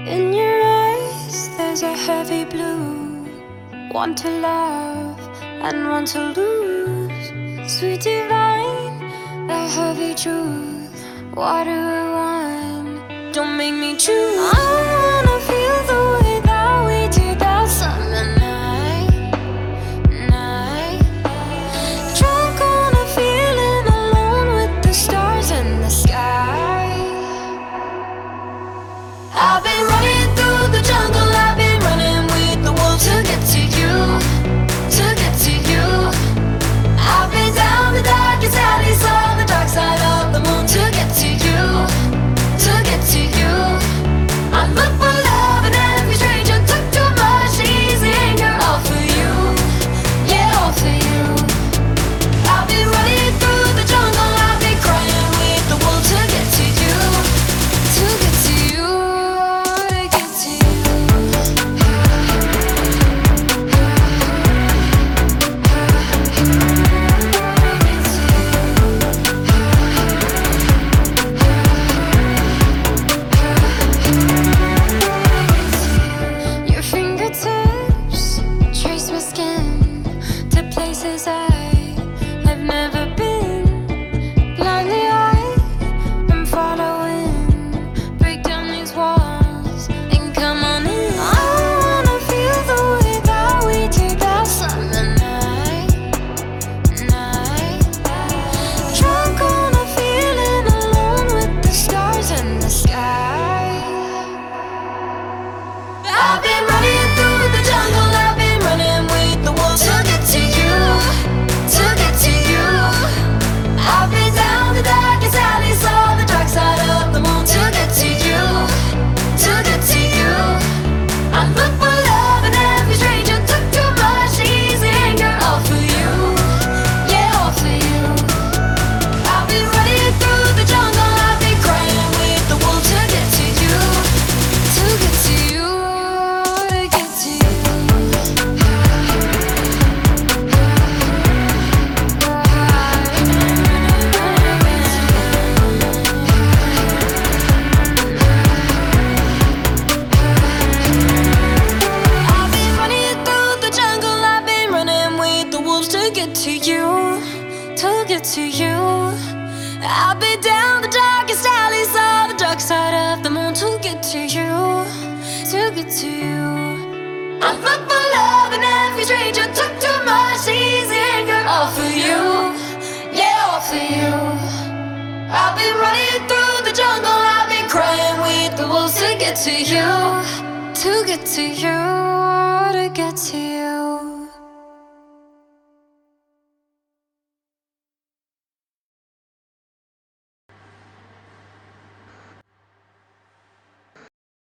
In your eyes, there's a heavy blue. Want to love and want to lose. Sweet divine, the heavy truth. Water or wine, don't make me choose. I wanna feel the way that we did that summer night. Drunk on a feeling, alone with the stars in the sky. I've been running through the jungle, I've been running with the wolves to get to you, to get to you. I've been down the darkest alleys, saw the dark side of the moon to get to you, to get to you. I look for love in every stranger, took too much easy anger, all for you, yeah, all for you. I've been running through the jungle, I've been crying with the wolves to get to you, to get to you. I've been running through the jungle, I've been running with the wolves to get to you, to get to you. I've been down the darkest alleys, saw the dark side of the moon to get to you, to get to you. I look for love in every stranger, took too much easy anger, all for you, yeah, all for you. I've been running through the jungle, I've been crying with the wolves to get to you, to get to you. To you, to get to you. I've been down the darkest alleys, saw the dark side of the moon to get to you, to get to you. I look for love in every stranger, took too much easy anger, all for you, yeah, all for you. I've been running through the jungle, I've been crying with the wolves to get to you, to get to you, to get to you.